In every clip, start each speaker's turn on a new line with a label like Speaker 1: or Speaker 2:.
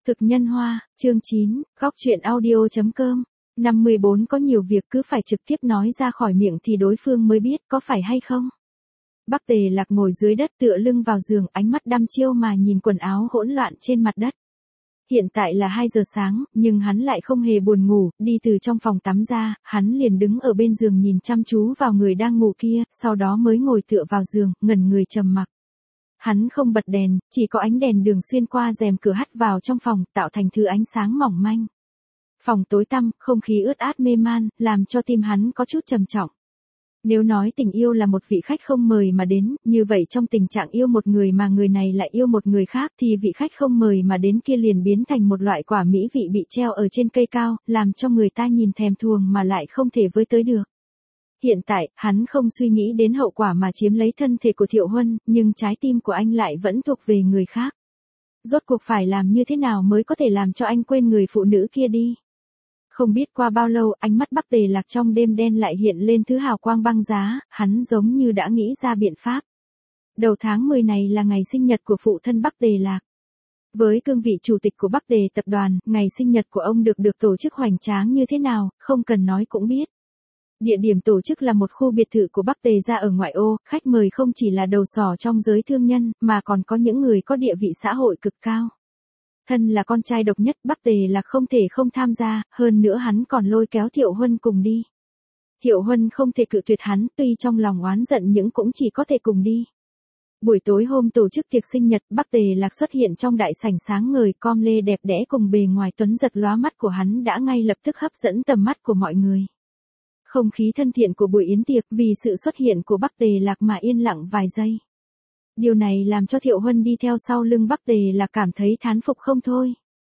Speaker 1: Thực nhân hoa, chương 9, góc truyện audio.com. Năm 14 có nhiều việc cứ phải trực tiếp nói ra khỏi miệng thì đối phương mới biết có phải hay không. Bắc Tề Lạc ngồi dưới đất tựa lưng vào giường, ánh mắt đăm chiêu mà nhìn quần áo hỗn loạn trên mặt đất. Hiện tại là 2 giờ sáng, nhưng hắn lại không hề buồn ngủ, đi từ trong phòng tắm ra, hắn liền đứng ở bên giường nhìn chăm chú vào người đang ngủ kia, sau đó mới ngồi tựa vào giường, ngẩn người trầm mặc. Hắn không bật đèn, chỉ có ánh đèn đường xuyên qua rèm cửa hắt vào trong phòng, tạo thành thứ ánh sáng mỏng manh. Phòng tối tăm, không khí ướt át mê man, làm cho tim hắn có chút trầm trọng. Nếu nói tình yêu là một vị khách không mời mà đến, như vậy trong tình trạng yêu một người mà người này lại yêu một người khác thì vị khách không mời mà đến kia liền biến thành một loại quả mỹ vị bị treo ở trên cây cao, làm cho người ta nhìn thèm thuồng mà lại không thể với tới được. Hiện tại, hắn không suy nghĩ đến hậu quả mà chiếm lấy thân thể của Thiệu Huân, nhưng trái tim của anh lại vẫn thuộc về người khác. Rốt cuộc phải làm như thế nào mới có thể làm cho anh quên người phụ nữ kia đi? Không biết qua bao lâu, ánh mắt Bắc Tề Lạc trong đêm đen lại hiện lên thứ hào quang băng giá, hắn giống như đã nghĩ ra biện pháp. Đầu tháng 10 này là ngày sinh nhật của phụ thân Bắc Tề Lạc. Với cương vị chủ tịch của Bắc Tề tập đoàn, ngày sinh nhật của ông được tổ chức hoành tráng như thế nào, không cần nói cũng biết. Địa điểm tổ chức là một khu biệt thự của Bắc Tề gia ở ngoại ô, khách mời không chỉ là đầu sỏ trong giới thương nhân, mà còn có những người có địa vị xã hội cực cao. Thân là con trai độc nhất, Bắc Tề là không thể không tham gia, hơn nữa hắn còn lôi kéo Thiệu Huân cùng đi. Thiệu Huân không thể cự tuyệt hắn, tuy trong lòng oán giận nhưng cũng chỉ có thể cùng đi. Buổi tối hôm tổ chức tiệc sinh nhật, Bắc Tề Lạc xuất hiện trong đại sảnh sáng ngời, com lê đẹp đẽ cùng bề ngoài tuấn giật lóa mắt của hắn đã ngay lập tức hấp dẫn tầm mắt của mọi người. Không khí thân thiện của buổi yến tiệc vì sự xuất hiện của Bắc Tề Lạc mà yên lặng vài giây. Điều này làm cho Thiệu Huân đi theo sau lưng Bắc Tề Lạc cảm thấy thán phục không thôi.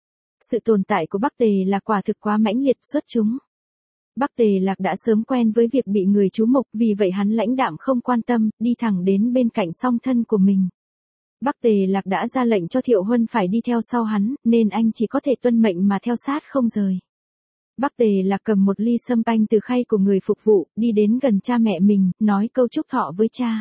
Speaker 1: Sự tồn tại của Bắc Tề Lạc quả thực quá mãnh liệt xuất chúng. Bắc Tề Lạc đã sớm quen với việc bị người chú mục, vì vậy hắn lãnh đạm không quan tâm, đi thẳng đến bên cạnh song thân của mình. Bắc Tề Lạc đã ra lệnh cho Thiệu Huân phải đi theo sau hắn, nên anh chỉ có thể tuân mệnh mà theo sát không rời. Bắc Tề Lạc cầm một ly sâm panh từ khay của người phục vụ, đi đến gần cha mẹ mình, nói câu chúc thọ với cha.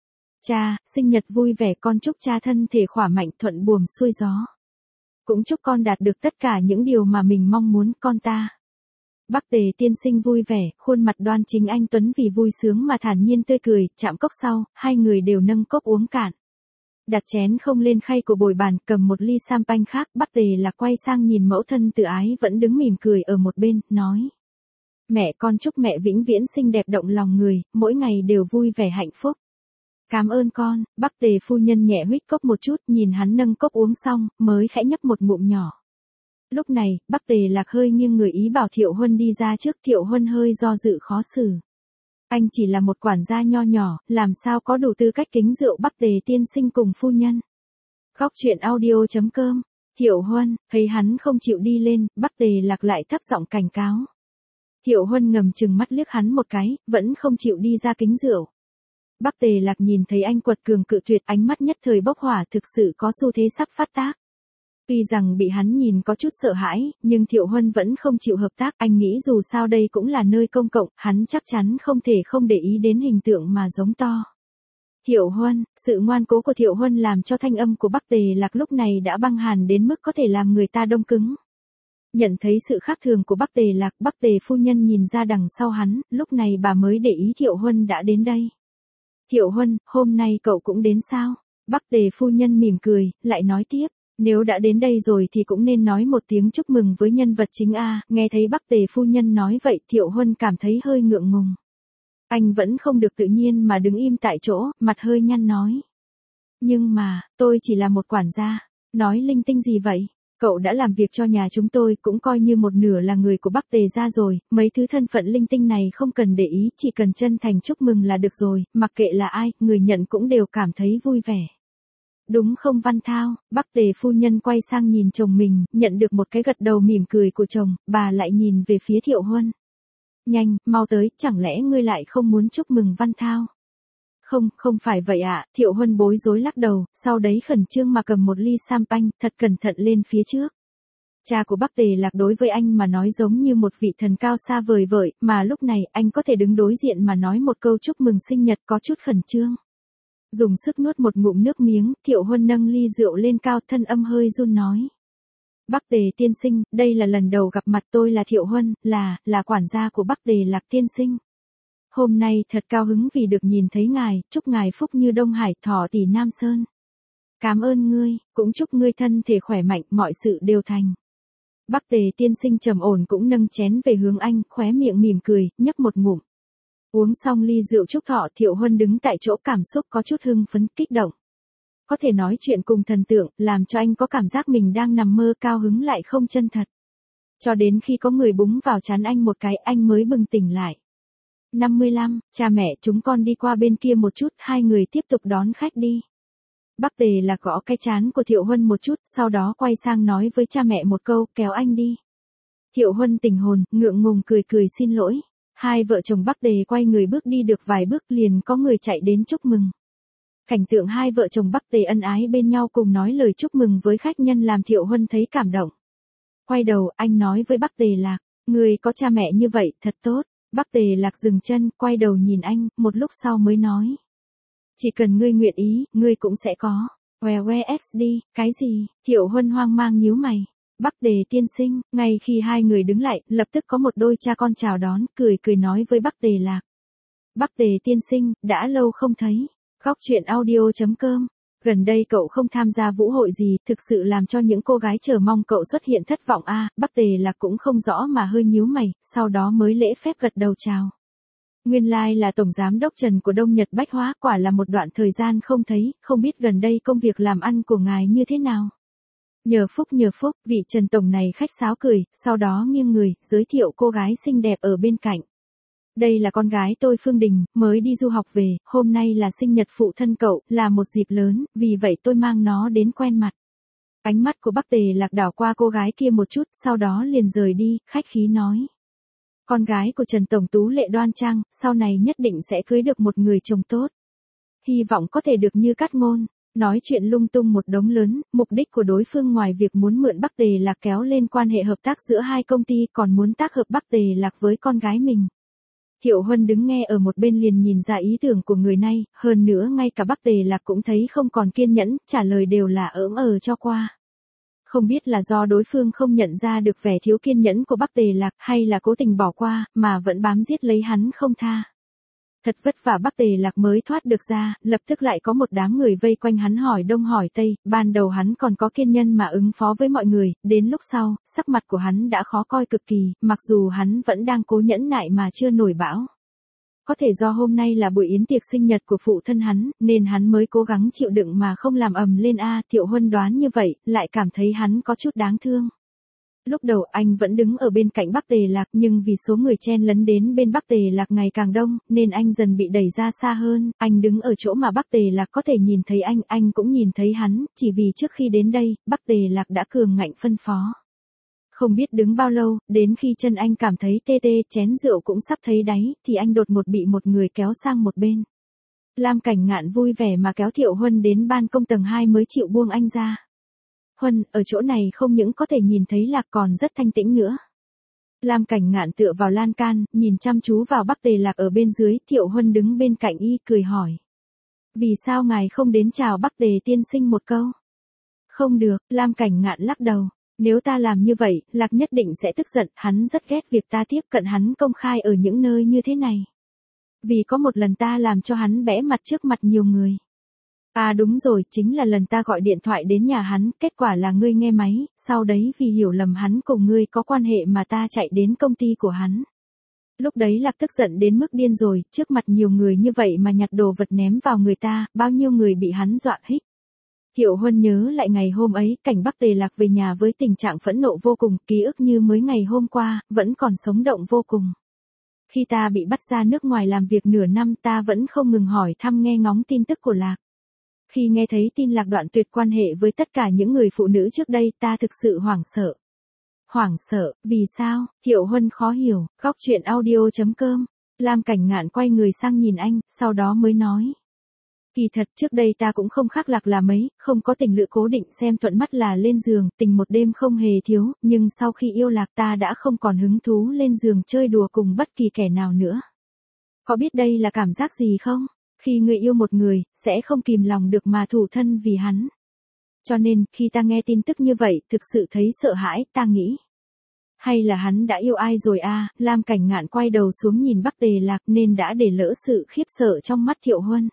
Speaker 1: Cha, sinh nhật vui vẻ, con chúc cha thân thể khỏe mạnh, thuận buồm xuôi gió. Cũng chúc con đạt được tất cả những điều mà mình mong muốn, con ta. Bắc Tề tiên sinh vui vẻ, khuôn mặt đoan chính anh tuấn vì vui sướng mà thản nhiên tươi cười, chạm cốc sau, hai người đều nâng cốc uống cạn. Đặt chén không lên khay của bồi bàn, cầm một ly champagne khác, Bắc Tề Lạc quay sang nhìn mẫu thân tự ái vẫn đứng mỉm cười ở một bên, nói. Mẹ, con chúc mẹ vĩnh viễn xinh đẹp động lòng người, mỗi ngày đều vui vẻ hạnh phúc. Cảm ơn con. Bắc Tề phu nhân nhẹ huýt cốc một chút, nhìn hắn nâng cốc uống xong, mới khẽ nhấp một ngụm nhỏ. Lúc này, Bắc Tề Lạc hơi nghiêng người ý bảo Thiệu Huân đi ra trước. Thiệu Huân hơi do dự khó xử. Anh chỉ là một quản gia nho nhỏ, làm sao có đủ tư cách kính rượu Bắc Tề tiên sinh cùng phu nhân. Góc truyện audio.com. Thiệu Huân, thấy hắn không chịu đi lên, Bắc Tề Lạc lại thấp giọng cảnh cáo. Thiệu Huân ngầm chừng mắt liếc hắn một cái, vẫn không chịu đi ra kính rượu. Bắc Tề Lạc nhìn thấy anh quật cường cự tuyệt, ánh mắt nhất thời bốc hỏa, thực sự có xu thế sắp phát tác. Tuy rằng bị hắn nhìn có chút sợ hãi, nhưng Thiệu Huân vẫn không chịu hợp tác, anh nghĩ dù sao đây cũng là nơi công cộng, hắn chắc chắn không thể không để ý đến hình tượng mà giống to. Thiệu Huân, sự ngoan cố của Thiệu Huân làm cho thanh âm của Bắc Tề Lạc lúc này đã băng hàn đến mức có thể làm người ta đông cứng. Nhận thấy sự khác thường của Bắc Tề Lạc, Bắc Tề phu nhân nhìn ra đằng sau hắn, lúc này bà mới để ý Thiệu Huân đã đến đây. Thiệu Huân, hôm nay cậu cũng đến sao? Bắc Tề phu nhân mỉm cười, lại nói tiếp, nếu đã đến đây rồi thì cũng nên nói một tiếng chúc mừng với nhân vật chính a. Nghe thấy Bắc Tề phu nhân nói vậy, Thiệu Huân cảm thấy hơi ngượng ngùng. Anh vẫn không được tự nhiên mà đứng im tại chỗ, mặt hơi nhăn nói. Nhưng mà, tôi chỉ là một quản gia, nói linh tinh gì vậy? Cậu đã làm việc cho nhà chúng tôi, cũng coi như một nửa là người của Bắc Tề gia rồi, mấy thứ thân phận linh tinh này không cần để ý, chỉ cần chân thành chúc mừng là được rồi, mặc kệ là ai, người nhận cũng đều cảm thấy vui vẻ. Đúng không Văn Thao? Bắc Tề phu nhân quay sang nhìn chồng mình, nhận được một cái gật đầu mỉm cười của chồng, bà lại nhìn về phía Thiệu Huân. Nhanh, mau tới, chẳng lẽ ngươi lại không muốn chúc mừng Văn Thao? Không phải vậy ạ. Thiệu Huân bối rối lắc đầu, sau đấy khẩn trương mà cầm một ly champagne, thật cẩn thận lên phía trước. Cha của Bắc Tề Lạc đối với anh mà nói giống như một vị thần cao xa vời vợi, mà lúc này anh có thể đứng đối diện mà nói một câu chúc mừng sinh nhật có chút khẩn trương. Dùng sức nuốt một ngụm nước miếng, Thiệu Huân nâng ly rượu lên cao, thân âm hơi run nói. Bắc Tề tiên sinh, đây là lần đầu gặp mặt, tôi là Thiệu Huân, là quản gia của Bắc Tề Lạc tiên sinh. Hôm nay thật cao hứng vì được nhìn thấy ngài, chúc ngài phúc như Đông Hải, thọ tỷ Nam Sơn. Cảm ơn ngươi, cũng chúc ngươi thân thể khỏe mạnh, mọi sự đều thành. Bắc Tề tiên sinh trầm ổn cũng nâng chén về hướng anh, khóe miệng mỉm cười, nhấp một ngụm. Uống xong ly rượu chúc thọ, Thiệu Huân đứng tại chỗ cảm xúc có chút hưng phấn, kích động. Có thể nói chuyện cùng thần tượng, làm cho anh có cảm giác mình đang nằm mơ, cao hứng lại không chân thật. Cho đến khi có người búng vào trán anh một cái, anh mới bừng tỉnh lại. 55, cha mẹ chúng con đi qua bên kia một chút, hai người tiếp tục đón khách đi. Bắc Tề là gõ cái trán của Thiệu Huân một chút, sau đó quay sang nói với cha mẹ một câu, kéo anh đi. Thiệu Huân tỉnh hồn, ngượng ngùng cười cười xin lỗi. Hai vợ chồng Bắc Tề quay người bước đi được vài bước liền có người chạy đến chúc mừng. Cảnh tượng hai vợ chồng Bắc Tề ân ái bên nhau cùng nói lời chúc mừng với khách nhân làm Thiệu Huân thấy cảm động. Quay đầu, anh nói với Bắc Tề Lạc, người có cha mẹ như vậy, thật tốt. Bắc Tề Lạc dừng chân, quay đầu nhìn anh, một lúc sau mới nói. Chỉ cần ngươi nguyện ý, ngươi cũng sẽ có. XD, cái gì? Thiệu Huân hoang mang nhíu mày. Bắc Tề tiên sinh, ngay khi hai người đứng lại, lập tức có một đôi cha con chào đón, cười cười nói với Bắc Tề Lạc. Bắc Tề tiên sinh, đã lâu không thấy. Góc truyện audio.com. Gần đây cậu không tham gia vũ hội gì, thực sự làm cho những cô gái chờ mong cậu xuất hiện thất vọng a. Bắc Tề Lạc cũng không rõ mà hơi nhíu mày, sau đó mới lễ phép gật đầu chào. Nguyên lai là tổng giám đốc Trần của Đông Nhật Bách Hóa, quả là một đoạn thời gian không thấy, không biết gần đây công việc làm ăn của ngài như thế nào. Nhờ phúc, vị Trần tổng này khách sáo cười, sau đó nghiêng người, giới thiệu cô gái xinh đẹp ở bên cạnh. Đây là con gái tôi Phương Đình, mới đi du học về, hôm nay là sinh nhật phụ thân cậu, là một dịp lớn, vì vậy tôi mang nó đến quen mặt. Ánh mắt của Bắc Tề Lạc đảo qua cô gái kia một chút, sau đó liền rời đi, khách khí nói. Con gái của Trần Tổng tú lệ đoan trang, sau này nhất định sẽ cưới được một người chồng tốt. Hy vọng có thể được như cát ngôn. Nói chuyện lung tung một đống lớn, mục đích của đối phương ngoài việc muốn mượn Bắc Tề Lạc kéo lên quan hệ hợp tác giữa hai công ty còn muốn tác hợp Bắc Tề Lạc với con gái mình. Thiệu Huân đứng nghe ở một bên liền nhìn ra ý tưởng của người này, hơn nữa ngay cả Bắc Tề Lạc cũng thấy không còn kiên nhẫn, trả lời đều là cho qua. Không biết là do đối phương không nhận ra được vẻ thiếu kiên nhẫn của Bắc Tề Lạc hay là cố tình bỏ qua, mà vẫn bám giết lấy hắn không tha. Thật vất vả Bắc Tề Lạc mới thoát được ra, lập tức lại có một đám người vây quanh hắn hỏi đông hỏi tây, ban đầu hắn còn có kiên nhân mà ứng phó với mọi người, đến lúc sau, sắc mặt của hắn đã khó coi cực kỳ, mặc dù hắn vẫn đang cố nhẫn nại mà chưa nổi bão. Có thể do hôm nay là buổi yến tiệc sinh nhật của phụ thân hắn, nên hắn mới cố gắng chịu đựng mà không làm ầm lên a. Thiệu Huân đoán như vậy, lại cảm thấy hắn có chút đáng thương. Lúc đầu anh vẫn đứng ở bên cạnh Bắc Tề Lạc, nhưng vì số người chen lấn đến bên Bắc Tề Lạc ngày càng đông, nên anh dần bị đẩy ra xa hơn. Anh đứng ở chỗ mà Bắc Tề Lạc có thể nhìn thấy anh cũng nhìn thấy hắn, chỉ vì trước khi đến đây, Bắc Tề Lạc đã cường ngạnh phân phó. Không biết đứng bao lâu, đến khi chân anh cảm thấy tê tê, chén rượu cũng sắp thấy đáy, thì anh đột ngột bị một người kéo sang một bên. Lam Cảnh Ngạn vui vẻ mà kéo Thiệu Huân đến ban công tầng 2 mới chịu buông anh ra. Huân, ở chỗ này không những có thể nhìn thấy Lạc còn rất thanh tĩnh nữa. Lam Cảnh Ngạn tựa vào lan can, nhìn chăm chú vào Bắc Tề Lạc ở bên dưới, Thiệu Huân đứng bên cạnh y cười hỏi. Vì sao ngài không đến chào Bắc Tề tiên sinh một câu? Không được, Lam Cảnh Ngạn lắc đầu. Nếu ta làm như vậy, Lạc nhất định sẽ tức giận, hắn rất ghét việc ta tiếp cận hắn công khai ở những nơi như thế này. Vì có một lần ta làm cho hắn bẽ mặt trước mặt nhiều người. À đúng rồi, chính là lần ta gọi điện thoại đến nhà hắn, kết quả là ngươi nghe máy, sau đấy vì hiểu lầm hắn cùng ngươi có quan hệ mà ta chạy đến công ty của hắn. Lúc đấy Lạc tức giận đến mức điên rồi, trước mặt nhiều người như vậy mà nhặt đồ vật ném vào người ta, bao nhiêu người bị hắn dọa hích. Thiệu Huân nhớ lại ngày hôm ấy, cảnh Bắc Tề Lạc về nhà với tình trạng phẫn nộ vô cùng, ký ức như mới ngày hôm qua, vẫn còn sống động vô cùng. Khi ta bị bắt ra nước ngoài làm việc nửa năm ta vẫn không ngừng hỏi thăm nghe ngóng tin tức của Lạc. Khi nghe thấy tin Lạc đoạn tuyệt quan hệ với tất cả những người phụ nữ trước đây ta thực sự hoảng sợ. Hoảng sợ, vì sao? Thiệu Huân khó hiểu, góc truyện audio.com. Lam Cảnh Ngạn quay người sang nhìn anh, sau đó mới nói. Kỳ thật trước đây ta cũng không khác Lạc là mấy, không có tình lữ cố định xem thuận mắt là lên giường, tình một đêm không hề thiếu, nhưng sau khi yêu Lạc ta đã không còn hứng thú lên giường chơi đùa cùng bất kỳ kẻ nào nữa. Có biết đây là cảm giác gì không? Khi người yêu một người, sẽ không kìm lòng được mà thủ thân vì hắn. Cho nên, khi ta nghe tin tức như vậy, thực sự thấy sợ hãi, ta nghĩ. Hay là hắn đã yêu ai rồi à, Lam Cảnh Ngạn quay đầu xuống nhìn Bắc Tề Lạc nên đã để lỡ sự khiếp sợ trong mắt Thiệu Huân.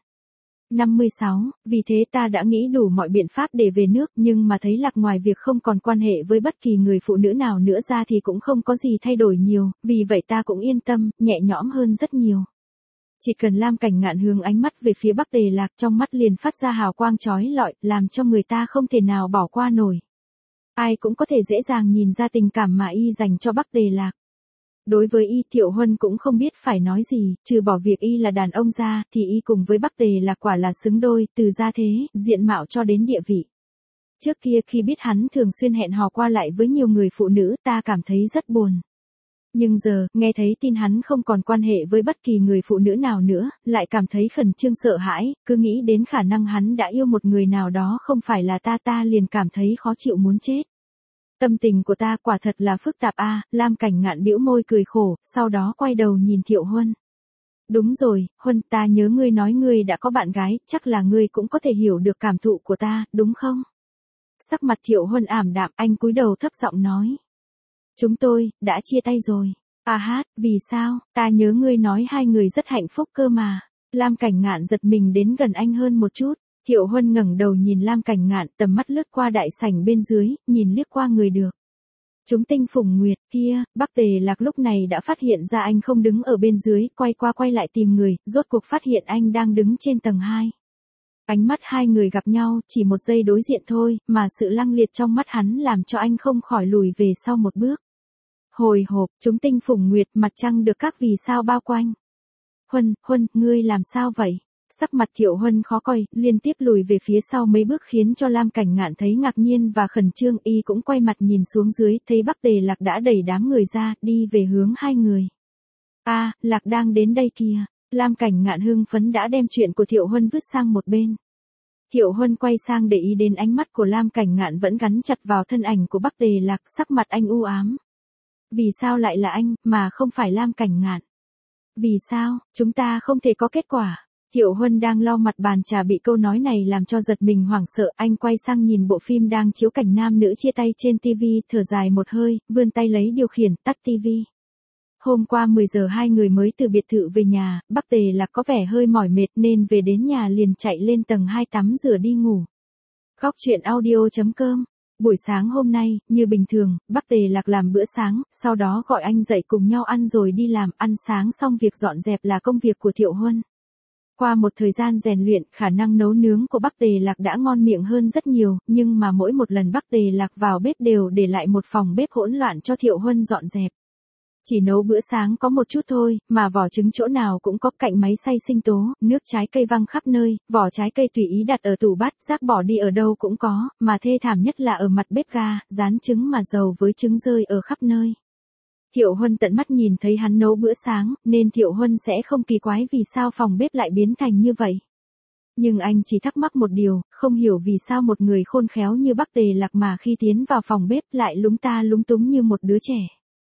Speaker 1: 56, vì thế ta đã nghĩ đủ mọi biện pháp để về nước nhưng mà thấy Lạc ngoài việc không còn quan hệ với bất kỳ người phụ nữ nào nữa ra thì cũng không có gì thay đổi nhiều, vì vậy ta cũng yên tâm, nhẹ nhõm hơn rất nhiều. Chỉ cần Lam Cảnh Ngạn hướng ánh mắt về phía Bắc Tề Lạc trong mắt liền phát ra hào quang chói lọi, làm cho người ta không thể nào bỏ qua nổi. Ai cũng có thể dễ dàng nhìn ra tình cảm mà y dành cho Bắc Tề Lạc. Đối với y Thiệu Huân cũng không biết phải nói gì, trừ bỏ việc y là đàn ông ra, thì y cùng với Bắc Tề Lạc quả là xứng đôi, từ gia thế, diện mạo cho đến địa vị. Trước kia khi biết hắn thường xuyên hẹn hò qua lại với nhiều người phụ nữ ta cảm thấy rất buồn. Nhưng giờ, nghe thấy tin hắn không còn quan hệ với bất kỳ người phụ nữ nào nữa, lại cảm thấy khẩn trương sợ hãi, cứ nghĩ đến khả năng hắn đã yêu một người nào đó không phải là ta liền cảm thấy khó chịu muốn chết. Tâm tình của ta quả thật là phức tạp a, Lam Cảnh Ngạn bĩu môi cười khổ, sau đó quay đầu nhìn Thiệu Huân. Đúng rồi, Huân, ta nhớ ngươi nói ngươi đã có bạn gái, chắc là ngươi cũng có thể hiểu được cảm thụ của ta, đúng không? Sắc mặt Thiệu Huân ảm đạm, anh cúi đầu thấp giọng nói. Chúng tôi, đã chia tay rồi. À hát, vì sao, ta nhớ ngươi nói hai người rất hạnh phúc cơ mà. Lam Cảnh Ngạn giật mình đến gần anh hơn một chút. Thiệu Huân ngẩng đầu nhìn Lam Cảnh Ngạn, tầm mắt lướt qua đại sảnh bên dưới, nhìn liếc qua người được. Chúng tinh phùng nguyệt kia, Bắc Tề Lạc lúc này đã phát hiện ra anh không đứng ở bên dưới, quay qua quay lại tìm người, rốt cuộc phát hiện anh đang đứng trên tầng 2. Ánh mắt hai người gặp nhau, chỉ một giây đối diện thôi, mà sự lăng liệt trong mắt hắn làm cho anh không khỏi lùi về sau một bước. Hồi hộp, chúng tinh phùng nguyệt, mặt trăng được các vì sao bao quanh. Huân, ngươi làm sao vậy? Sắc mặt Thiệu Huân khó coi, liên tiếp lùi về phía sau mấy bước khiến cho Lam Cảnh Ngạn thấy ngạc nhiên và khẩn trương, y cũng quay mặt nhìn xuống dưới, thấy Bắc Tề Lạc đã đẩy đám người ra, đi về hướng hai người. A, Lạc đang đến đây kìa. Lam Cảnh Ngạn hưng phấn đã đem chuyện của Thiệu Huân vứt sang một bên. Thiệu Huân quay sang để ý đến ánh mắt của Lam Cảnh Ngạn vẫn gắn chặt vào thân ảnh của Bắc Tề Lạc, sắc mặt anh u ám. Vì sao lại là anh, mà không phải Lam Cảnh Ngạn? Vì sao, chúng ta không thể có kết quả? Thiệu Huân đang lau mặt bàn trà bị câu nói này làm cho giật mình hoảng sợ, anh quay sang nhìn bộ phim đang chiếu cảnh nam nữ chia tay trên TV, thở dài một hơi, vươn tay lấy điều khiển, tắt TV. Hôm qua 10 giờ hai người mới từ biệt thự về nhà, Bắc Tề Lạc có vẻ hơi mỏi mệt nên về đến nhà liền chạy lên tầng 2 tắm rửa đi ngủ. Góc truyện audio.com. Buổi sáng hôm nay, như bình thường, Bắc Tề Lạc làm bữa sáng, sau đó gọi anh dậy cùng nhau ăn rồi đi làm, ăn sáng xong việc dọn dẹp là công việc của Thiệu Huân. Qua một thời gian rèn luyện, khả năng nấu nướng của Bắc Tề Lạc đã ngon miệng hơn rất nhiều, nhưng mà mỗi một lần Bắc Tề Lạc vào bếp đều để lại một phòng bếp hỗn loạn cho Thiệu Huân dọn dẹp. Chỉ nấu bữa sáng có một chút thôi, mà vỏ trứng chỗ nào cũng có, cạnh máy xay sinh tố, nước trái cây văng khắp nơi, vỏ trái cây tùy ý đặt ở tủ bát, rác bỏ đi ở đâu cũng có, mà thê thảm nhất là ở mặt bếp ga, rán trứng mà dầu với trứng rơi ở khắp nơi. Thiệu Huân tận mắt nhìn thấy hắn nấu bữa sáng, nên Thiệu Huân sẽ không kỳ quái vì sao phòng bếp lại biến thành như vậy. Nhưng anh chỉ thắc mắc một điều, không hiểu vì sao một người khôn khéo như Bắc Tề Lạc mà khi tiến vào phòng bếp lại lúng ta lúng túng như một đứa trẻ.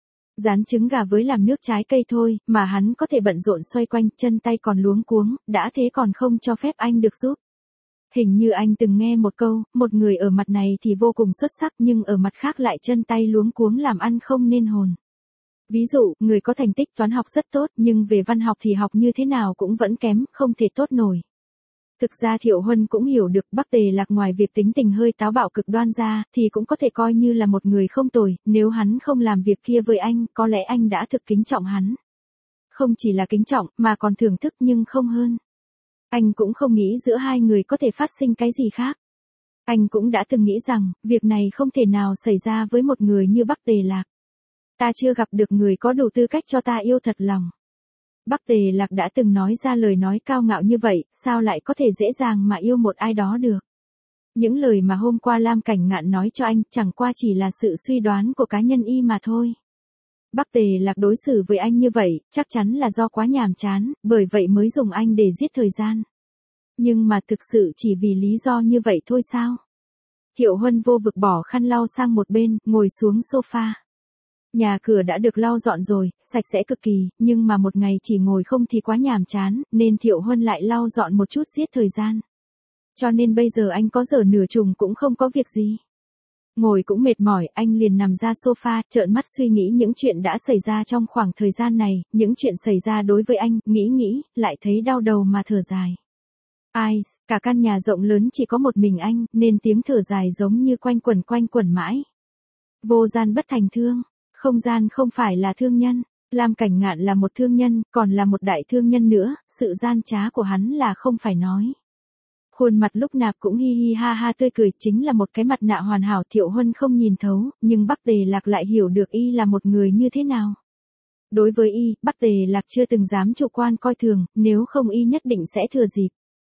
Speaker 1: Rán trứng gà với làm nước trái cây thôi, mà hắn có thể bận rộn xoay quanh, chân tay còn luống cuống, đã thế còn không cho phép anh được giúp. Hình như anh từng nghe một câu, một người ở mặt này thì vô cùng xuất sắc nhưng ở mặt khác lại chân tay luống cuống làm ăn không nên hồn. Ví dụ, người có thành tích toán học rất tốt nhưng về văn học thì học như thế nào cũng vẫn kém, không thể tốt nổi. Thực ra Thiệu Huân cũng hiểu được Bắc Tề Lạc ngoài việc tính tình hơi táo bạo cực đoan ra, thì cũng có thể coi như là một người không tồi, nếu hắn không làm việc kia với anh, có lẽ anh đã thực kính trọng hắn. Không chỉ là kính trọng, mà còn thưởng thức nhưng không hơn. Anh cũng không nghĩ giữa hai người có thể phát sinh cái gì khác. Anh cũng đã từng nghĩ rằng, việc này không thể nào xảy ra với một người như Bắc Tề Lạc. Ta chưa gặp được người có đủ tư cách cho ta yêu thật lòng. Bắc Tề Lạc đã từng nói ra lời nói cao ngạo như vậy, sao lại có thể dễ dàng mà yêu một ai đó được. Những lời mà hôm qua Lam Cảnh Ngạn nói cho anh chẳng qua chỉ là sự suy đoán của cá nhân y mà thôi. Bắc Tề Lạc đối xử với anh như vậy, chắc chắn là do quá nhàm chán, bởi vậy mới dùng anh để giết thời gian. Nhưng mà thực sự chỉ vì lý do như vậy thôi sao? Thiệu Huân vô vực bỏ khăn lau sang một bên, ngồi xuống sofa. Nhà cửa đã được lau dọn rồi, sạch sẽ cực kỳ, nhưng mà một ngày chỉ ngồi không thì quá nhàm chán, nên Thiệu Huân lại lau dọn một chút giết thời gian. Cho nên bây giờ anh có giờ nửa chừng cũng không có việc gì. Ngồi cũng mệt mỏi, anh liền nằm ra sofa, trợn mắt suy nghĩ những chuyện đã xảy ra trong khoảng thời gian này, những chuyện xảy ra đối với anh, nghĩ, lại thấy đau đầu mà thở dài. Ai, cả căn nhà rộng lớn chỉ có một mình anh, nên tiếng thở dài giống như quanh quẩn mãi. Vô gian bất thành thương, không gian không phải là thương nhân, Lam Cảnh Ngạn là một thương nhân, còn là một đại thương nhân nữa, sự gian trá của hắn là không phải nói. Khuôn mặt lúc nào cũng hi hi ha ha tươi cười, chính là một cái mặt nạ hoàn hảo. Thiệu Huân không nhìn thấu, nhưng Bắc Tề Lạc lại hiểu được y là một người như thế nào. Đối với y, Bắc Tề Lạc chưa từng dám chủ quan coi thường, nếu không y nhất định sẽ thừa dịp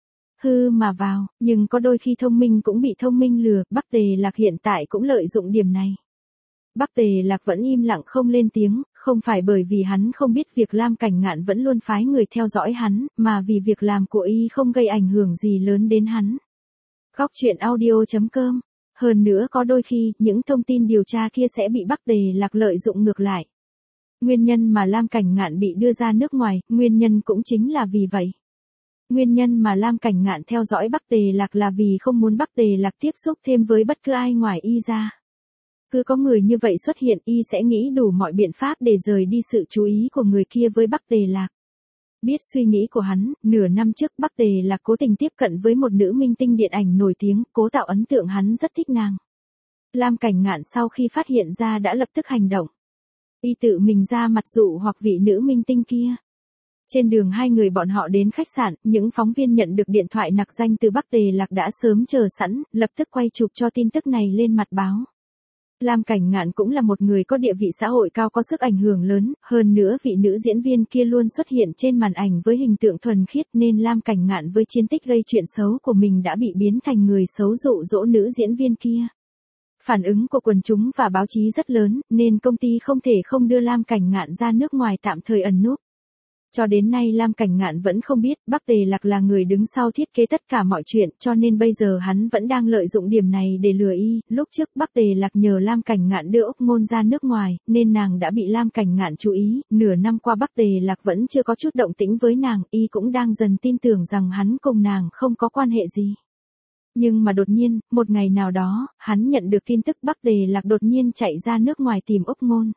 Speaker 1: hư mà vào, nhưng có đôi khi thông minh cũng bị thông minh lừa, Bắc Tề Lạc hiện tại cũng lợi dụng điểm này. Bắc Tề Lạc vẫn im lặng không lên tiếng, không phải bởi vì hắn không biết việc Lam Cảnh Ngạn vẫn luôn phái người theo dõi hắn, mà vì việc làm của y không gây ảnh hưởng gì lớn đến hắn. Góc truyện audio.com. Hơn nữa có đôi khi, những thông tin điều tra kia sẽ bị Bắc Tề Lạc lợi dụng ngược lại. Nguyên nhân mà Lam Cảnh Ngạn bị đưa ra nước ngoài, nguyên nhân cũng chính là vì vậy. Nguyên nhân mà Lam Cảnh Ngạn theo dõi Bắc Tề Lạc là vì không muốn Bắc Tề Lạc tiếp xúc thêm với bất cứ ai ngoài y ra. Cứ có người như vậy xuất hiện, y sẽ nghĩ đủ mọi biện pháp để rời đi sự chú ý của người kia với Bắc Tề Lạc. Biết suy nghĩ của hắn, nửa năm trước Bắc Tề Lạc cố tình tiếp cận với một nữ minh tinh điện ảnh nổi tiếng, cố tạo ấn tượng hắn rất thích nàng. Lam Cảnh Ngạn sau khi phát hiện ra đã lập tức hành động. Y tự mình ra mặt dụ hoặc vị nữ minh tinh kia. Trên đường hai người bọn họ đến khách sạn, những phóng viên nhận được điện thoại nặc danh từ Bắc Tề Lạc đã sớm chờ sẵn, lập tức quay chụp cho tin tức này lên mặt báo. Lam Cảnh Ngạn cũng là một người có địa vị xã hội cao, có sức ảnh hưởng lớn, hơn nữa vị nữ diễn viên kia luôn xuất hiện trên màn ảnh với hình tượng thuần khiết, nên Lam Cảnh Ngạn với chiến tích gây chuyện xấu của mình đã bị biến thành người xấu dụ dỗ nữ diễn viên kia. Phản ứng của quần chúng và báo chí rất lớn, nên công ty không thể không đưa Lam Cảnh Ngạn ra nước ngoài tạm thời ẩn núp. Cho đến nay Lam Cảnh Ngạn vẫn không biết Bắc Tề Lạc là người đứng sau thiết kế tất cả mọi chuyện, cho nên bây giờ hắn vẫn đang lợi dụng điểm này để lừa y. Lúc trước Bắc Tề Lạc nhờ Lam Cảnh Ngạn đưa Úc Ngôn ra nước ngoài, nên nàng đã bị Lam Cảnh Ngạn chú ý. Nửa năm qua Bắc Tề Lạc vẫn chưa có chút động tĩnh với nàng, y cũng đang dần tin tưởng rằng hắn cùng nàng không có quan hệ gì. Nhưng mà đột nhiên, một ngày nào đó, hắn nhận được tin tức Bắc Tề Lạc đột nhiên chạy ra nước ngoài tìm Úc Ngôn.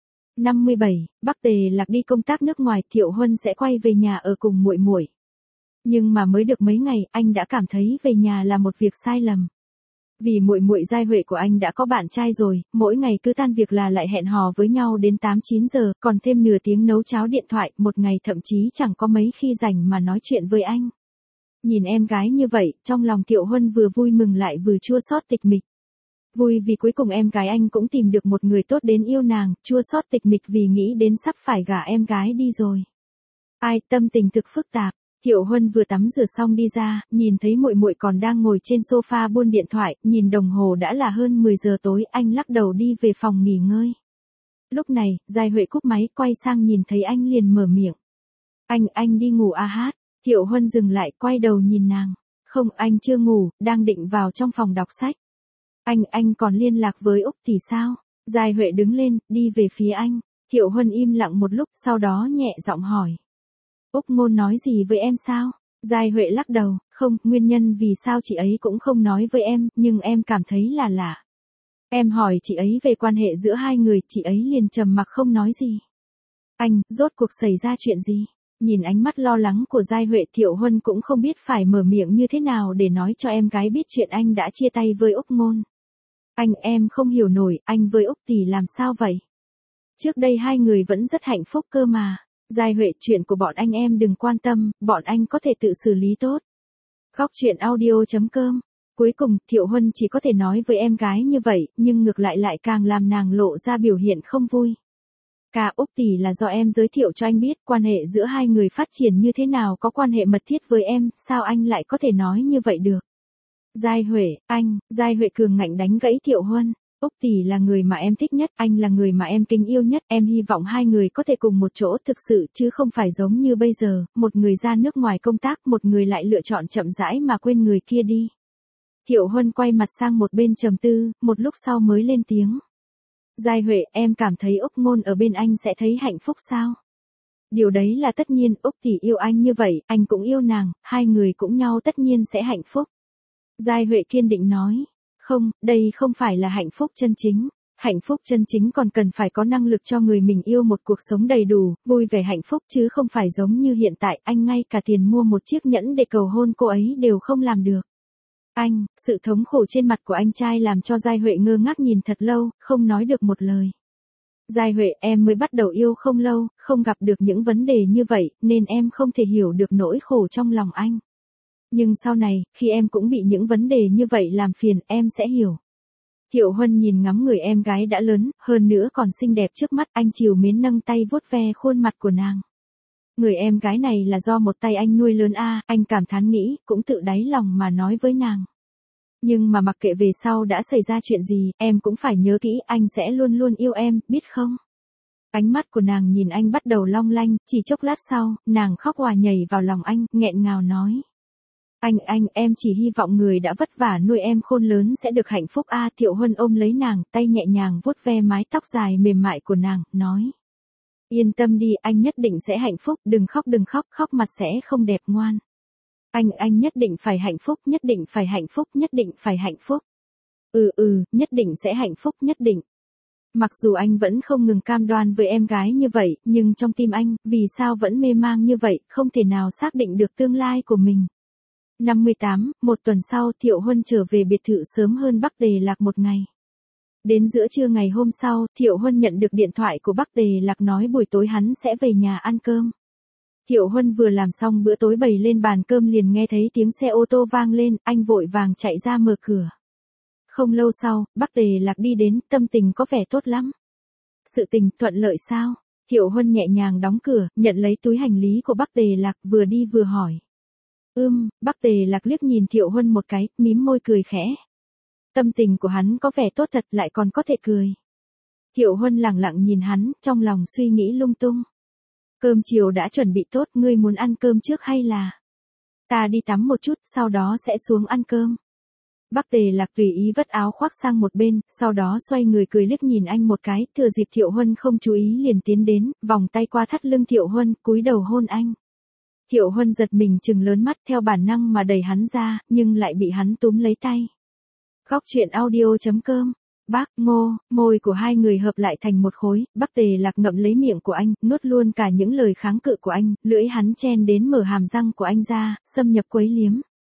Speaker 1: 57, Bắc Tề Lạc đi công tác nước ngoài, Thiệu Huân sẽ quay về nhà ở cùng muội muội. Nhưng mà mới được mấy ngày, anh đã cảm thấy về nhà là một việc sai lầm. Vì muội muội Giai Huệ của anh đã có bạn trai rồi, mỗi ngày cứ tan việc là lại hẹn hò với nhau đến 8-9 giờ, còn thêm nửa tiếng nấu cháo điện thoại, một ngày thậm chí chẳng có mấy khi rảnh mà nói chuyện với anh. Nhìn em gái như vậy, trong lòng Thiệu Huân vừa vui mừng lại vừa chua xót tịch mịch. Vui vì cuối cùng em gái anh cũng tìm được một người tốt đến yêu nàng, chua xót tịch mịch vì nghĩ đến sắp phải gả em gái đi rồi. Ai, tâm tình thực phức tạp. Thiệu Huân vừa tắm rửa xong đi ra, nhìn thấy muội muội còn đang ngồi trên sofa buôn điện thoại, nhìn đồng hồ đã là hơn 10 giờ tối, anh lắc đầu đi về phòng nghỉ ngơi. Lúc này, Giai Huệ cúp máy, quay sang nhìn thấy anh liền mở miệng. Anh đi ngủ à hát. Thiệu Huân dừng lại, quay đầu nhìn nàng. Không, anh chưa ngủ, đang định vào trong phòng đọc sách. Anh còn liên lạc với Úc thì sao? Giai Huệ đứng lên, đi về phía anh. Thiệu Huân im lặng một lúc, sau đó nhẹ giọng hỏi. Úc Ngôn nói gì với em sao? Giai Huệ lắc đầu, không, nguyên nhân vì sao chị ấy cũng không nói với em, nhưng em cảm thấy là lạ. Em hỏi chị ấy về quan hệ giữa hai người, chị ấy liền trầm mặc không nói gì. Anh, rốt cuộc xảy ra chuyện gì? Nhìn ánh mắt lo lắng của Giai Huệ, Thiệu Huân cũng không biết phải mở miệng như thế nào để nói cho em gái biết chuyện anh đã chia tay với Úc Ngôn. Em không hiểu nổi, anh với Úc tỷ làm sao vậy? Trước đây hai người vẫn rất hạnh phúc cơ mà. Giai Huệ, chuyện của bọn anh em đừng quan tâm, bọn anh có thể tự xử lý tốt. Góc truyện audio.com. Cuối cùng, Thiệu Huân chỉ có thể nói với em gái như vậy, nhưng ngược lại càng làm nàng lộ ra biểu hiện không vui. Cả Úc tỷ là do em giới thiệu cho anh biết, quan hệ giữa hai người phát triển như thế nào, có quan hệ mật thiết với em, sao anh lại có thể nói như vậy được? Giai Huệ, Giai Huệ cường ngạnh đánh gãy Thiệu Huân. Úc tỷ là người mà em thích nhất, anh là người mà em kính yêu nhất, em hy vọng hai người có thể cùng một chỗ thực sự, chứ không phải giống như bây giờ, một người ra nước ngoài công tác, một người lại lựa chọn chậm rãi mà quên người kia đi. Thiệu Huân quay mặt sang một bên trầm tư, một lúc sau mới lên tiếng. Giai Huệ, em cảm thấy Úc Ngôn ở bên anh sẽ thấy hạnh phúc sao? Điều đấy là tất nhiên, Úc tỷ yêu anh như vậy, anh cũng yêu nàng, hai người cũng nhau tất nhiên sẽ hạnh phúc. Giai Huệ kiên định nói. Không, đây không phải là hạnh phúc chân chính. Hạnh phúc chân chính còn cần phải có năng lực cho người mình yêu một cuộc sống đầy đủ, vui vẻ hạnh phúc chứ không phải giống như hiện tại anh ngay cả tiền mua một chiếc nhẫn để cầu hôn cô ấy đều không làm được. Anh, sự thống khổ trên mặt của anh trai làm cho Giai Huệ ngơ ngác nhìn thật lâu, không nói được một lời. Giai Huệ, em mới bắt đầu yêu không lâu, không gặp được những vấn đề như vậy, nên em không thể hiểu được nỗi khổ trong lòng anh. Nhưng sau này, khi em cũng bị những vấn đề như vậy làm phiền, em sẽ hiểu. Thiệu Huân nhìn ngắm người em gái đã lớn, hơn nữa còn xinh đẹp trước mắt, anh trìu mến nâng tay vuốt ve khuôn mặt của nàng. Người em gái này là do một tay anh nuôi lớn anh cảm thán nghĩ, cũng tự đáy lòng mà nói với nàng. Nhưng mà mặc kệ về sau đã xảy ra chuyện gì, em cũng phải nhớ kỹ, anh sẽ luôn luôn yêu em, biết không? Ánh mắt của nàng nhìn anh bắt đầu long lanh, chỉ chốc lát sau, nàng khóc òa nhảy vào lòng anh, nghẹn ngào nói. Anh, em chỉ hy vọng người đã vất vả nuôi em khôn lớn sẽ được hạnh phúc Thiệu Huân ôm lấy nàng, tay nhẹ nhàng vuốt ve mái tóc dài mềm mại của nàng, nói. Yên tâm đi, anh nhất định sẽ hạnh phúc, đừng khóc, khóc mặt sẽ không đẹp ngoan. Anh nhất định phải hạnh phúc, nhất định phải hạnh phúc, nhất định phải hạnh phúc. Nhất định sẽ hạnh phúc, nhất định. Mặc dù anh vẫn không ngừng cam đoan với em gái như vậy, nhưng trong tim anh, vì sao vẫn mê mang như vậy, không thể nào xác định được tương lai của mình. 58, một tuần sau, Thiệu Huân trở về biệt thự sớm hơn Bắc Tề Lạc một ngày. Đến giữa trưa ngày hôm sau, Thiệu Huân nhận được điện thoại của Bắc Tề Lạc nói buổi tối hắn sẽ về nhà ăn cơm. Thiệu Huân vừa làm xong bữa tối bày lên bàn cơm liền nghe thấy tiếng xe ô tô vang lên, anh vội vàng chạy ra mở cửa. Không lâu sau, Bắc Tề Lạc đi đến, tâm tình có vẻ tốt lắm. Sự tình thuận lợi sao? Thiệu Huân nhẹ nhàng đóng cửa, nhận lấy túi hành lý của Bắc Tề Lạc, vừa đi vừa hỏi. Bắc Tề Lạc liếc nhìn Thiệu Huân một cái, mím môi cười khẽ. Tâm tình của hắn có vẻ tốt thật, lại còn có thể cười. Thiệu Huân lẳng lặng nhìn hắn, trong lòng suy nghĩ lung tung. Cơm chiều đã chuẩn bị tốt, ngươi muốn ăn cơm trước hay là? Ta đi tắm một chút, sau đó sẽ xuống ăn cơm. Bắc Tề Lạc tùy ý vất áo khoác sang một bên, sau đó xoay người cười liếc nhìn anh một cái, thừa dịp Thiệu Huân không chú ý liền tiến đến, vòng tay qua thắt lưng Thiệu Huân, cúi đầu hôn anh. Thiệu Huân giật mình trừng lớn mắt theo bản năng mà đẩy hắn ra, nhưng lại bị hắn túm lấy tay. Góc truyện audio.com. Bác, Ngô, môi của hai người hợp lại thành một khối, Bắc Tề Lạc ngậm lấy miệng của anh, nuốt luôn cả những lời kháng cự của anh, lưỡi hắn chen đến mở hàm răng của anh ra, xâm nhập quấy liếm.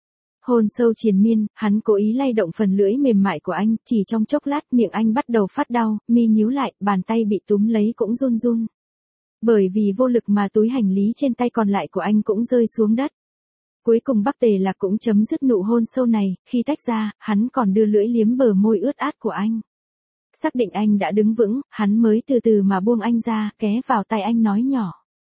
Speaker 1: Hôn sâu triền miên, hắn cố ý lay động phần lưỡi mềm mại của anh, chỉ trong chốc lát miệng anh bắt đầu phát đau, mi nhíu lại, bàn tay bị túm lấy cũng run run. Bởi vì vô lực mà túi hành lý trên tay còn lại của anh cũng rơi xuống đất. Cuối cùng Bắc Tề Lạc cũng chấm dứt nụ hôn sâu này, khi tách ra, hắn còn đưa lưỡi liếm bờ môi ướt át của anh. Xác định anh đã đứng vững, hắn mới từ từ mà buông anh ra, ghé vào tai anh nói nhỏ.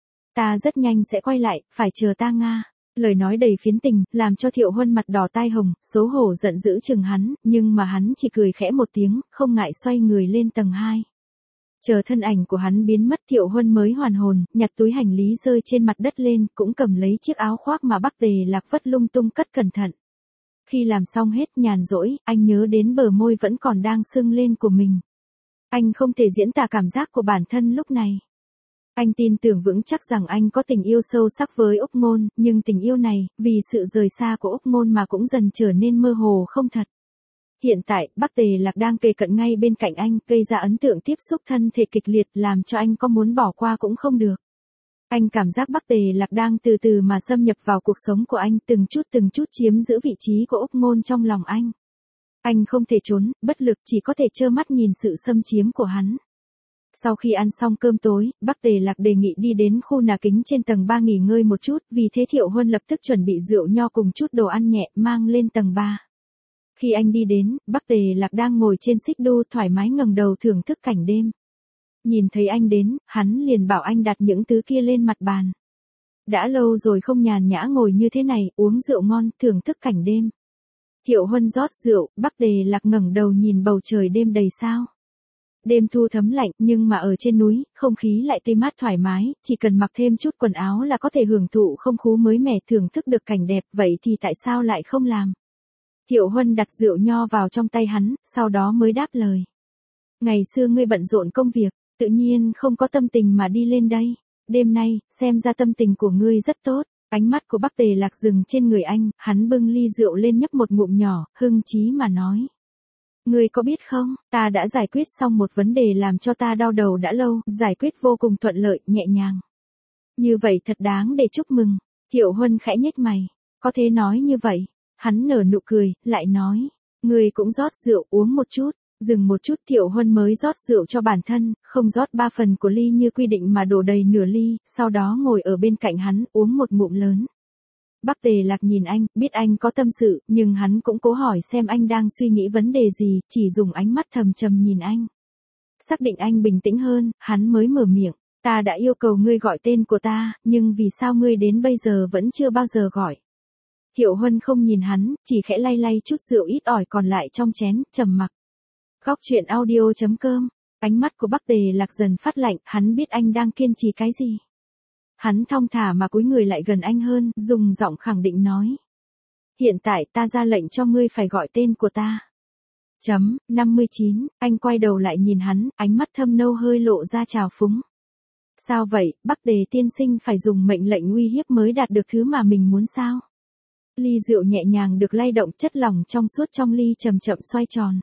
Speaker 1: Ta rất nhanh sẽ quay lại, phải chờ ta Nga. Lời nói đầy phiến tình, làm cho Thiệu Huân mặt đỏ tai hồng, xấu hổ giận dữ chừng hắn, nhưng mà hắn chỉ cười khẽ một tiếng, không ngại xoay người lên tầng 2. Chờ thân ảnh của hắn biến mất Thiệu Huân mới hoàn hồn, nhặt túi hành lý rơi trên mặt đất lên, cũng cầm lấy chiếc áo khoác mà Bắc Tề Lạc vất lung tung cất cẩn thận. Khi làm xong hết nhàn rỗi, anh nhớ đến bờ môi vẫn còn đang sưng lên của mình. Anh không thể diễn tả cảm giác của bản thân lúc này. Anh tin tưởng vững chắc rằng anh có tình yêu sâu sắc với Úc Ngôn, nhưng tình yêu này, vì sự rời xa của Úc Ngôn mà cũng dần trở nên mơ hồ không thật. Hiện tại, Bắc Tề Lạc đang kề cận ngay bên cạnh anh, gây ra ấn tượng tiếp xúc thân thể kịch liệt làm cho anh có muốn bỏ qua cũng không được. Anh cảm giác Bắc Tề Lạc đang từ từ mà xâm nhập vào cuộc sống của anh, từng chút chiếm giữ vị trí của Úc Ngôn trong lòng anh. Anh không thể trốn, bất lực chỉ có thể trơ mắt nhìn sự xâm chiếm của hắn. Sau khi ăn xong cơm tối, Bắc Tề Lạc đề nghị đi đến khu nhà kính trên tầng 3 nghỉ ngơi một chút, vì thế Thiệu Huân lập tức chuẩn bị rượu nho cùng chút đồ ăn nhẹ mang lên tầng 3. Khi anh đi đến, Bắc Tề Lạc đang ngồi trên xích đu thoải mái ngẩng đầu thưởng thức cảnh đêm. Nhìn thấy anh đến, hắn liền bảo anh đặt những thứ kia lên mặt bàn. Đã lâu rồi không nhàn nhã ngồi như thế này, uống rượu ngon, thưởng thức cảnh đêm. Thiệu Huân rót rượu, Bắc Tề Lạc ngẩng đầu nhìn bầu trời đêm đầy sao. Đêm thu thấm lạnh, nhưng mà ở trên núi, không khí lại tươi mát thoải mái, chỉ cần mặc thêm chút quần áo là có thể hưởng thụ không khí mới mẻ, thưởng thức được cảnh đẹp, vậy thì tại sao lại không làm? Thiệu Huân đặt rượu nho vào trong tay hắn, sau đó mới đáp lời. Ngày xưa ngươi bận rộn công việc, tự nhiên không có tâm tình mà đi lên đây. Đêm nay, xem ra tâm tình của ngươi rất tốt. Ánh mắt của Bắc Tề Lạc dừng trên người anh, hắn bưng ly rượu lên nhấp một ngụm nhỏ, hưng chí mà nói. Ngươi có biết không, ta đã giải quyết xong một vấn đề làm cho ta đau đầu đã lâu, giải quyết vô cùng thuận lợi, nhẹ nhàng. Như vậy thật đáng để chúc mừng. Thiệu Huân khẽ nhếch mày. Có thể nói như vậy. Hắn nở nụ cười, lại nói. Ngươi cũng rót rượu uống một chút. Dừng một chút Thiệu Huân mới rót rượu cho bản thân, không rót 3 phần của ly như quy định mà đổ đầy nửa ly, sau đó ngồi ở bên cạnh hắn uống một ngụm lớn. Bắc Tề Lạc nhìn anh, biết anh có tâm sự, nhưng hắn cũng cố hỏi xem anh đang suy nghĩ vấn đề gì, chỉ dùng ánh mắt thầm trầm nhìn anh. Xác định anh bình tĩnh hơn, hắn mới mở miệng. Ta đã yêu cầu ngươi gọi tên của ta, nhưng vì sao ngươi đến bây giờ vẫn chưa bao giờ gọi? Thiệu Huân không nhìn hắn, chỉ khẽ lay lay chút rượu ít ỏi còn lại trong chén, trầm mặc. Góc chuyện audio.com. Ánh mắt của Bắc Tề Lạc dần phát lạnh, hắn biết anh đang kiên trì cái gì. Hắn thong thả mà cúi người lại gần anh hơn, dùng giọng khẳng định nói. Hiện tại ta ra lệnh cho ngươi phải gọi tên của ta. 59, anh quay đầu lại nhìn hắn, ánh mắt thâm nâu hơi lộ ra trào phúng. Sao vậy, Bắc Tề tiên sinh phải dùng mệnh lệnh uy hiếp mới đạt được thứ mà mình muốn sao? Ly rượu nhẹ nhàng được lay động, chất lỏng trong suốt trong ly chậm chậm xoay tròn.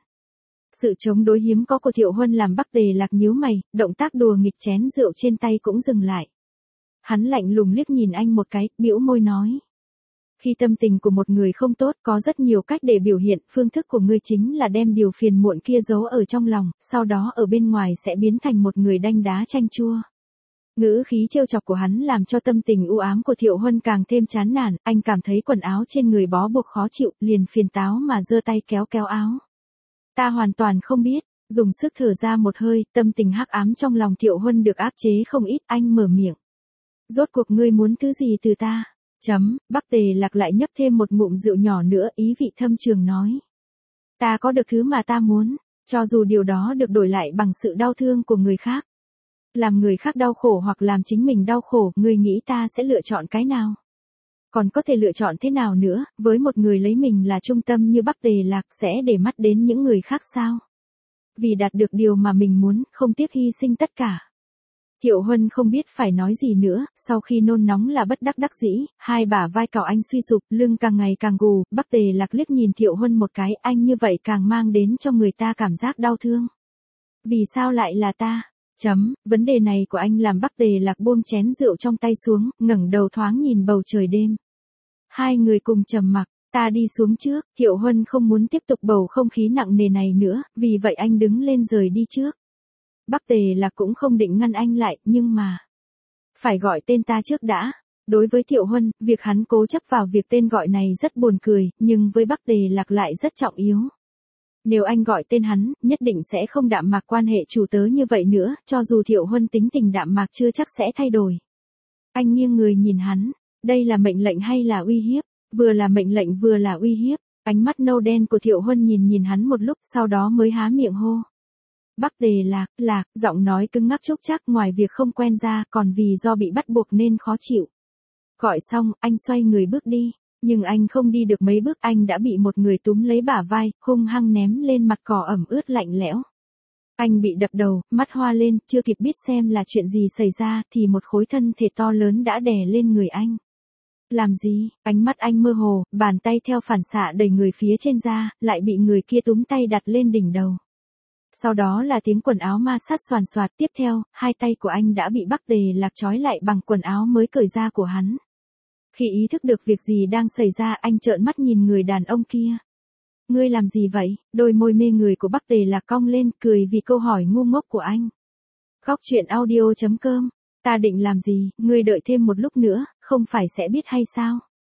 Speaker 1: Sự chống đối hiếm có của Thiệu Huân làm Bắc Tề Lạc nhíu mày, động tác đùa nghịch chén rượu trên tay cũng dừng lại. Hắn lạnh lùng liếc nhìn anh một cái, bĩu môi nói. Khi tâm tình của một người không tốt, có rất nhiều cách để biểu hiện, phương thức của ngươi chính là đem điều phiền muộn kia giấu ở trong lòng, sau đó ở bên ngoài sẽ biến thành một người đanh đá chanh chua. Ngữ khí trêu chọc của hắn làm cho tâm tình u ám của Thiệu Huân càng thêm chán nản, anh cảm thấy quần áo trên người bó buộc khó chịu, liền phiền táo mà giơ tay kéo kéo áo. Ta hoàn toàn không biết, dùng sức thở ra một hơi, tâm tình hắc ám trong lòng Thiệu Huân được áp chế không ít, anh mở miệng. Rốt cuộc ngươi muốn thứ gì từ ta? Bắc Tề Lạc lại nhấp thêm một ngụm rượu nhỏ nữa, ý vị thâm trường nói. Ta có được thứ mà ta muốn, cho dù điều đó được đổi lại bằng sự đau thương của người khác. Làm người khác đau khổ hoặc làm chính mình đau khổ, ngươi nghĩ ta sẽ lựa chọn cái nào? Còn có thể lựa chọn thế nào nữa, với một người lấy mình là trung tâm như Bắc Tề Lạc sẽ để mắt đến những người khác sao? Vì đạt được điều mà mình muốn, không tiếc hy sinh tất cả. Thiệu Huân không biết phải nói gì nữa, sau khi nôn nóng là bất đắc đắc dĩ, hai bả vai cào anh suy sụp, lưng càng ngày càng gù, Bắc Tề Lạc liếc nhìn Thiệu Huân một cái, anh như vậy càng mang đến cho người ta cảm giác đau thương. Vì sao lại là ta? Vấn đề này của anh làm Bắc Tề Lạc buông chén rượu trong tay xuống, ngẩng đầu thoáng nhìn bầu trời đêm. Hai người cùng trầm mặc, ta đi xuống trước, Thiệu Huân không muốn tiếp tục bầu không khí nặng nề này nữa, vì vậy anh đứng lên rời đi trước. Bắc Tề Lạc cũng không định ngăn anh lại, nhưng mà phải gọi tên ta trước đã. Đối với Thiệu Huân, việc hắn cố chấp vào việc tên gọi này rất buồn cười, nhưng với Bắc Tề Lạc lại rất trọng yếu. Nếu anh gọi tên hắn, nhất định sẽ không đạm mạc quan hệ chủ tớ như vậy nữa, cho dù Thiệu Huân tính tình đạm mạc chưa chắc sẽ thay đổi. Anh nghiêng người nhìn hắn, đây là mệnh lệnh hay là uy hiếp? Vừa là mệnh lệnh vừa là uy hiếp. Ánh mắt nâu đen của Thiệu Huân nhìn hắn một lúc, sau đó mới há miệng hô. Bắc Tề Lạc, giọng nói cứng ngắc trúc trắc, ngoài việc không quen ra, còn vì do bị bắt buộc nên khó chịu. Gọi xong, anh xoay người bước đi. Nhưng anh không đi được mấy bước, anh đã bị một người túm lấy bả vai, hung hăng ném lên mặt cỏ ẩm ướt lạnh lẽo. Anh bị đập đầu, mắt hoa lên, chưa kịp biết xem là chuyện gì xảy ra, thì một khối thân thể to lớn đã đè lên người anh. Làm gì? Ánh mắt anh mơ hồ, bàn tay theo phản xạ đẩy người phía trên ra, lại bị người kia túm tay đặt lên đỉnh đầu. Sau đó là tiếng quần áo ma sát xoàn xoạt, tiếp theo, hai tay của anh đã bị Bắc Tề Lạc trói lại bằng quần áo mới cởi ra của hắn. Khi ý thức được việc gì đang xảy ra, anh trợn mắt nhìn người đàn ông kia. Ngươi làm gì vậy? Đôi môi mê người của Bắc Tề Lạc cong lên, cười vì câu hỏi ngu ngốc của anh. Góc chuyện audio.com. Ta định làm gì, ngươi đợi thêm một lúc nữa, không phải sẽ biết hay sao?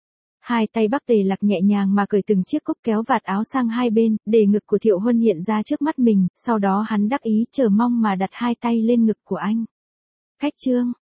Speaker 1: Hai tay Bắc Tề Lạc nhẹ nhàng mà cởi từng chiếc cúc kéo vạt áo sang hai bên, để ngực của Thiệu Huân hiện ra trước mắt mình, sau đó hắn đắc ý chờ mong mà đặt hai tay lên ngực của anh. Khách trương.